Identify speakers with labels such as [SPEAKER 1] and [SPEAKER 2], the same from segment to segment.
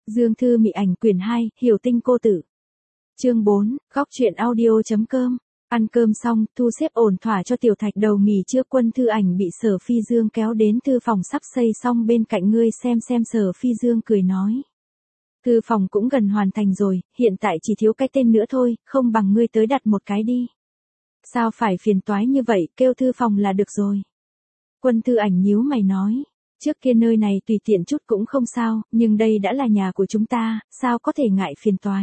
[SPEAKER 1] Dương Thư Mị Ảnh quyển 2, Hiểu Tinh Cô Tử. Chương 4, Góc truyện audio.com. Ăn cơm xong, thu xếp ổn thỏa cho Tiểu Thạch Đầu nghỉ trưa, Quân Thư Ảnh bị Sở Phi Dương kéo đến thư phòng sắp xây xong bên cạnh. Ngươi xem. Sở Phi Dương cười nói. Thư phòng cũng gần hoàn thành rồi, hiện tại chỉ thiếu cái tên nữa thôi, không bằng ngươi tới đặt một cái đi. Sao phải phiền toái như vậy, kêu thư phòng là được rồi. Quân Thư Ảnh nhíu mày nói. Trước kia nơi này tùy tiện chút cũng không sao, nhưng đây đã là nhà của chúng ta, sao có thể ngại phiền toái.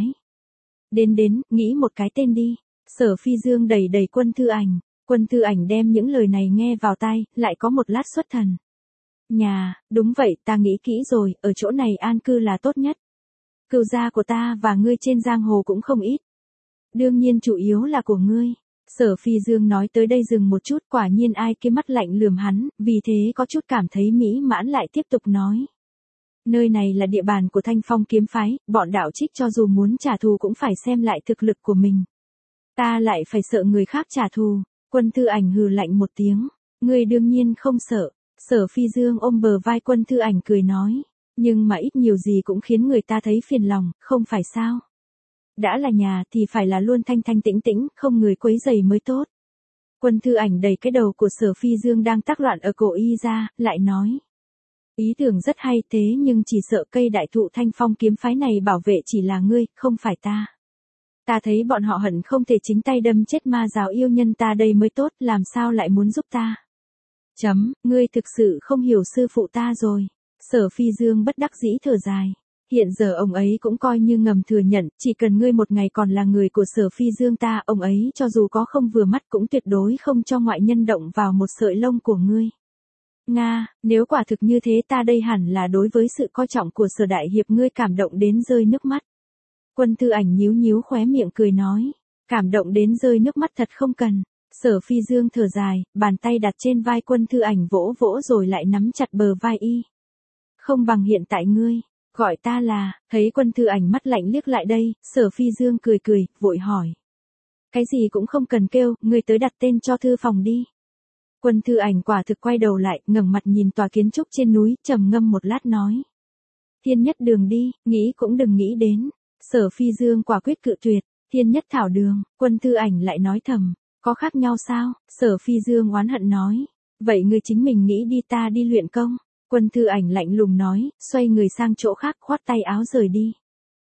[SPEAKER 1] Đến, nghĩ một cái tên đi. Sở Phi Dương đẩy Quân Thư Ảnh. Quân Thư Ảnh đem những lời này nghe vào tai, lại có một lát xuất thần. Nhà, đúng vậy, ta nghĩ kỹ rồi, ở chỗ này an cư là tốt nhất. Cựu gia của ta và ngươi trên giang hồ cũng không ít. Đương nhiên chủ yếu là của ngươi. Sở Phi Dương nói tới đây dừng một chút, quả nhiên ai kia mắt lạnh lườm hắn, vì thế có chút cảm thấy mỹ mãn, lại tiếp tục nói. Nơi này là địa bàn của Thanh Phong kiếm phái, bọn đạo trích cho dù muốn trả thù cũng phải xem lại thực lực của mình. Ta lại phải sợ người khác trả thù. Quân Thư Ảnh hừ lạnh một tiếng. Ngươi đương nhiên không sợ. Sở Phi Dương ôm bờ vai Quân Thư Ảnh cười nói. Nhưng mà ít nhiều gì cũng khiến người ta thấy phiền lòng, không phải sao? Đã là nhà thì phải là luôn thanh tĩnh, không người quấy rầy mới tốt. Quân Thư Ảnh đẩy cái đầu của Sở Phi Dương đang tác loạn ở cổ y ra, lại nói. Ý tưởng rất hay, thế nhưng chỉ sợ cây đại thụ Thanh Phong kiếm phái này bảo vệ chỉ là ngươi, không phải ta. Ta thấy bọn họ hận không thể chính tay đâm chết ma giáo yêu nhân ta đây mới tốt, làm sao lại muốn giúp ta. Ngươi thực sự không hiểu sư phụ ta rồi. Sở Phi Dương bất đắc dĩ thở dài. Hiện giờ ông ấy cũng coi như ngầm thừa nhận, chỉ cần ngươi một ngày còn là người của Sở Phi Dương ta, ông ấy cho dù có không vừa mắt cũng tuyệt đối không cho ngoại nhân động vào một sợi lông của ngươi. Nga, nếu quả thực như thế ta đây hẳn là đối với sự coi trọng của Sở đại hiệp ngươi cảm động đến rơi nước mắt. Quân Thư Ảnh nhíu khóe miệng cười nói, cảm động đến rơi nước mắt thật không cần. Sở Phi Dương thở dài, bàn tay đặt trên vai Quân Thư Ảnh vỗ rồi lại nắm chặt bờ vai y. Không bằng hiện tại ngươi, gọi ta là, thấy Quân Thư Ảnh mắt lạnh liếc lại đây, Sở Phi Dương cười, vội hỏi. Cái gì cũng không cần kêu, ngươi tới đặt tên cho thư phòng đi. Quân Thư Ảnh quả thực quay đầu lại, ngẩng mặt nhìn tòa kiến trúc trên núi, trầm ngâm một lát nói. Thiên Nhất Đường đi, nghĩ cũng đừng nghĩ đến. Sở Phi Dương quả quyết cự tuyệt. Thiên Nhất Thảo Đường. Quân Thư Ảnh lại nói thầm, có khác nhau sao? Sở Phi Dương oán hận nói, vậy ngươi chính mình nghĩ đi, ta đi luyện công. Quân Thư Ảnh lạnh lùng nói, xoay người sang chỗ khác, khoát tay áo rời đi.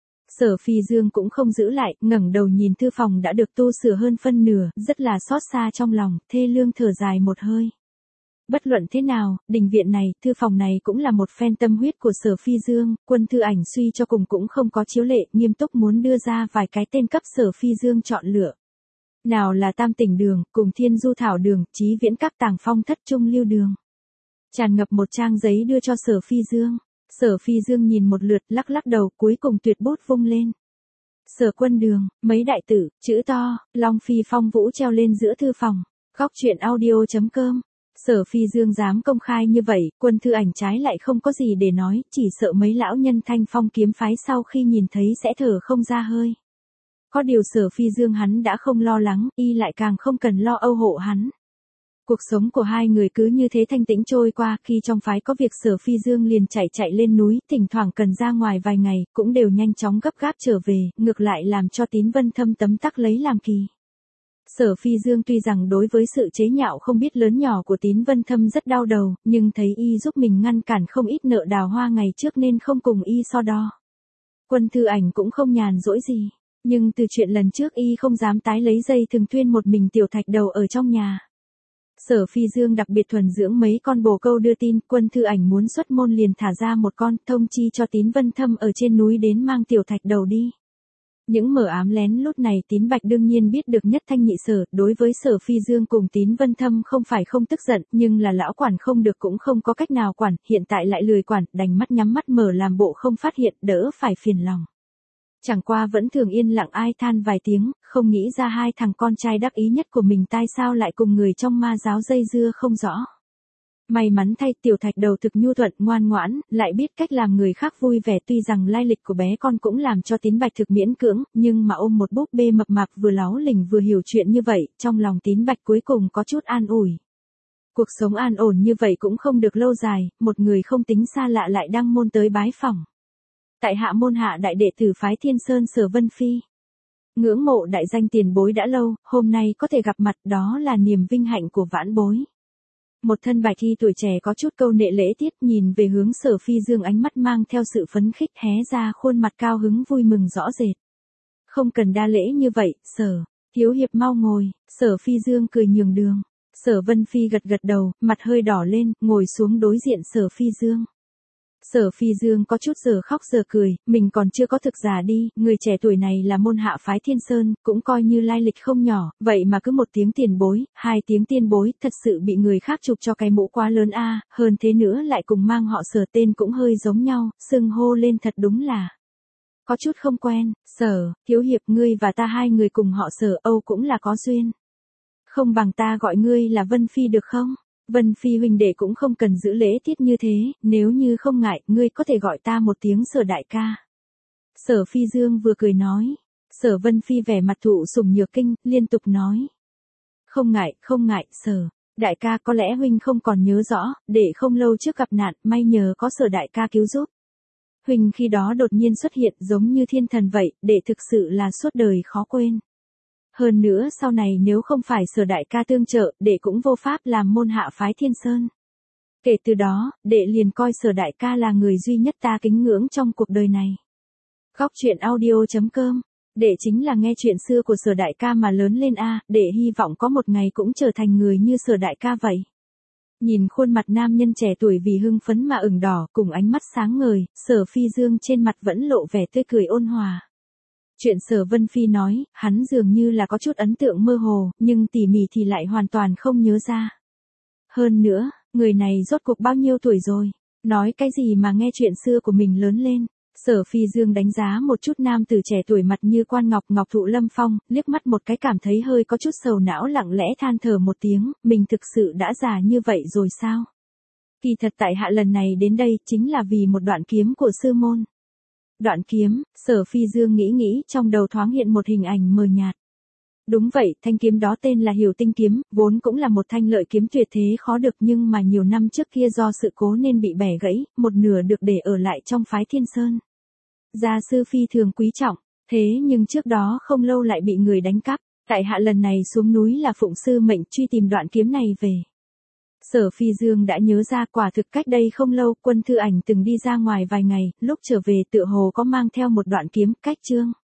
[SPEAKER 1] Sở Phi Dương cũng không giữ lại, ngẩng đầu nhìn thư phòng đã được tu sửa hơn phân nửa, rất là xót xa trong lòng, thê lương thở dài một hơi. Bất luận thế nào, đình viện này, thư phòng này cũng là một phen tâm huyết của Sở Phi Dương, Quân Thư Ảnh suy cho cùng cũng không có chiếu lệ, nghiêm túc muốn đưa ra vài cái tên cấp Sở Phi Dương chọn lựa. Nào là Tam Tỉnh Đường, cùng Thiên Du Thảo Đường, Chí Viễn Các Tàng Phong Thất Trung Lưu Đường. Tràn ngập một trang giấy đưa cho Sở Phi Dương. Sở Phi Dương nhìn một lượt, lắc đầu, cuối cùng tuyệt bút vung lên. Sở Quân Đường, mấy đại tử, chữ to, Long Phi Phong Vũ treo lên giữa thư phòng. Góc truyện audio.com. Sở Phi Dương dám công khai như vậy, Quân Thư Ảnh trái lại không có gì để nói, chỉ sợ mấy lão nhân Thanh Phong kiếm phái sau khi nhìn thấy sẽ thở không ra hơi. Có điều Sở Phi Dương hắn đã không lo lắng, y lại càng không cần lo âu hộ hắn. Cuộc sống của hai người cứ như thế thanh tĩnh trôi qua, khi trong phái có việc Sở Phi Dương liền chạy lên núi, thỉnh thoảng cần ra ngoài vài ngày, cũng đều nhanh chóng gấp gáp trở về, ngược lại làm cho Tín Vân Thâm tấm tắc lấy làm kỳ. Sở Phi Dương tuy rằng đối với sự chế nhạo không biết lớn nhỏ của Tín Vân Thâm rất đau đầu, nhưng thấy y giúp mình ngăn cản không ít nợ đào hoa ngày trước nên không cùng y so đo. Quân Thư Ảnh cũng không nhàn rỗi gì, nhưng từ chuyện lần trước y không dám tái lấy dây thường thuyên một mình Tiểu Thạch Đầu ở trong nhà. Sở Phi Dương đặc biệt thuần dưỡng mấy con bồ câu đưa tin, Quân Thư Ảnh muốn xuất môn liền thả ra một con, thông chi cho Tín Vân Thâm ở trên núi đến mang Tiểu Thạch Đầu đi. Những mờ ám lén lút này Tín Bạch đương nhiên biết được nhất thanh nhị sở, đối với Sở Phi Dương cùng Tín Vân Thâm không phải không tức giận, nhưng là lão quản không được cũng không có cách nào quản, hiện tại lại lười quản, đành mắt nhắm mắt mở làm bộ không phát hiện, đỡ phải phiền lòng. Chẳng qua vẫn thường yên lặng ai than vài tiếng, không nghĩ ra hai thằng con trai đắc ý nhất của mình tại sao lại cùng người trong ma giáo dây dưa không rõ. May mắn thay Tiểu Thạch Đầu thực nhu thuận ngoan ngoãn, lại biết cách làm người khác vui vẻ, tuy rằng lai lịch của bé con cũng làm cho Tín Bạch thực miễn cưỡng, nhưng mà ôm một búp bê mập mạp vừa láu lỉnh vừa hiểu chuyện như vậy, trong lòng Tín Bạch cuối cùng có chút an ủi. Cuộc sống an ổn như vậy cũng không được lâu dài, một người không tính xa lạ lại đăng môn tới bái phỏng. Tại hạ môn hạ đại đệ tử phái Thiên Sơn Sở Vân Phi. Ngưỡng mộ đại danh tiền bối đã lâu, hôm nay có thể gặp mặt đó là niềm vinh hạnh của vãn bối. Một thân bạch y tuổi trẻ có chút câu nệ lễ tiết nhìn về hướng Sở Phi Dương, ánh mắt mang theo sự phấn khích, hé ra khuôn mặt cao hứng vui mừng rõ rệt. Không cần đa lễ như vậy, Sở thiếu hiệp mau ngồi. Sở Phi Dương cười nhường đường. Sở Vân Phi gật gật đầu, mặt hơi đỏ lên, ngồi xuống đối diện Sở Phi Dương. Sở Phi Dương có chút giờ khóc giờ cười, mình còn chưa có thực giả đi, người trẻ tuổi này là môn hạ phái Thiên Sơn, cũng coi như lai lịch không nhỏ, vậy mà cứ một tiếng tiền bối, hai tiếng tiên bối, thật sự bị người khác chụp cho cái mũ quá lớn a, hơn thế nữa lại cùng mang họ Sở, tên cũng hơi giống nhau, xưng hô lên thật đúng là có chút không quen. Sở thiếu hiệp, ngươi và ta hai người cùng họ Sở, Âu cũng là có duyên. Không bằng ta gọi ngươi là Vân Phi được không? Vân Phi huynh đệ cũng không cần giữ lễ tiết như thế, nếu như không ngại, ngươi có thể gọi ta một tiếng Sở đại ca. Sở Phi Dương vừa cười nói. Sở Vân Phi vẻ mặt thụ sủng nhược kinh, liên tục nói. Không ngại, Sở đại ca, có lẽ huynh không còn nhớ rõ, để không lâu trước gặp nạn, may nhờ có Sở đại ca cứu giúp. Huynh khi đó đột nhiên xuất hiện giống như thiên thần vậy, để thực sự là suốt đời khó quên. Hơn nữa sau này nếu không phải Sở đại ca tương trợ, đệ cũng vô pháp làm môn hạ phái Thiên Sơn. Kể từ đó, đệ liền coi Sở đại ca là người duy nhất ta kính ngưỡng trong cuộc đời này. Góc truyện audio.com. Đệ chính là nghe chuyện xưa của Sở đại ca mà lớn lên a, đệ hy vọng có một ngày cũng trở thành người như Sở đại ca vậy. Nhìn khuôn mặt nam nhân trẻ tuổi vì hưng phấn mà ửng đỏ, cùng ánh mắt sáng ngời, Sở Phi Dương trên mặt vẫn lộ vẻ tươi cười ôn hòa. Chuyện Sở Vân Phi nói, hắn dường như là có chút ấn tượng mơ hồ, nhưng tỉ mỉ thì lại hoàn toàn không nhớ ra. Hơn nữa, người này rốt cuộc bao nhiêu tuổi rồi? Nói cái gì mà nghe chuyện xưa của mình lớn lên? Sở Phi Dương đánh giá một chút nam tử trẻ tuổi mặt như quan ngọc, ngọc thụ lâm phong, liếc mắt một cái cảm thấy hơi có chút sầu não, lặng lẽ than thở một tiếng, mình thực sự đã già như vậy rồi sao? Kỳ thật tại hạ lần này đến đây chính là vì một đoạn kiếm của sư môn. Đoạn kiếm, Sở Phi Dương nghĩ trong đầu thoáng hiện một hình ảnh mờ nhạt. Đúng vậy, thanh kiếm đó tên là Hiểu Tinh kiếm, vốn cũng là một thanh lợi kiếm tuyệt thế khó được, nhưng mà nhiều năm trước kia do sự cố nên bị bẻ gãy, một nửa được để ở lại trong phái Thiên Sơn. Gia sư phi thường quý trọng, thế nhưng trước đó không lâu lại bị người đánh cắp, tại hạ lần này xuống núi là phụng sư mệnh truy tìm đoạn kiếm này về. Sở Phi Dương đã nhớ ra, quả thực cách đây không lâu, Quân Thư Ảnh từng đi ra ngoài vài ngày, lúc trở về tựa hồ có mang theo một đoạn kiếm, cách chương.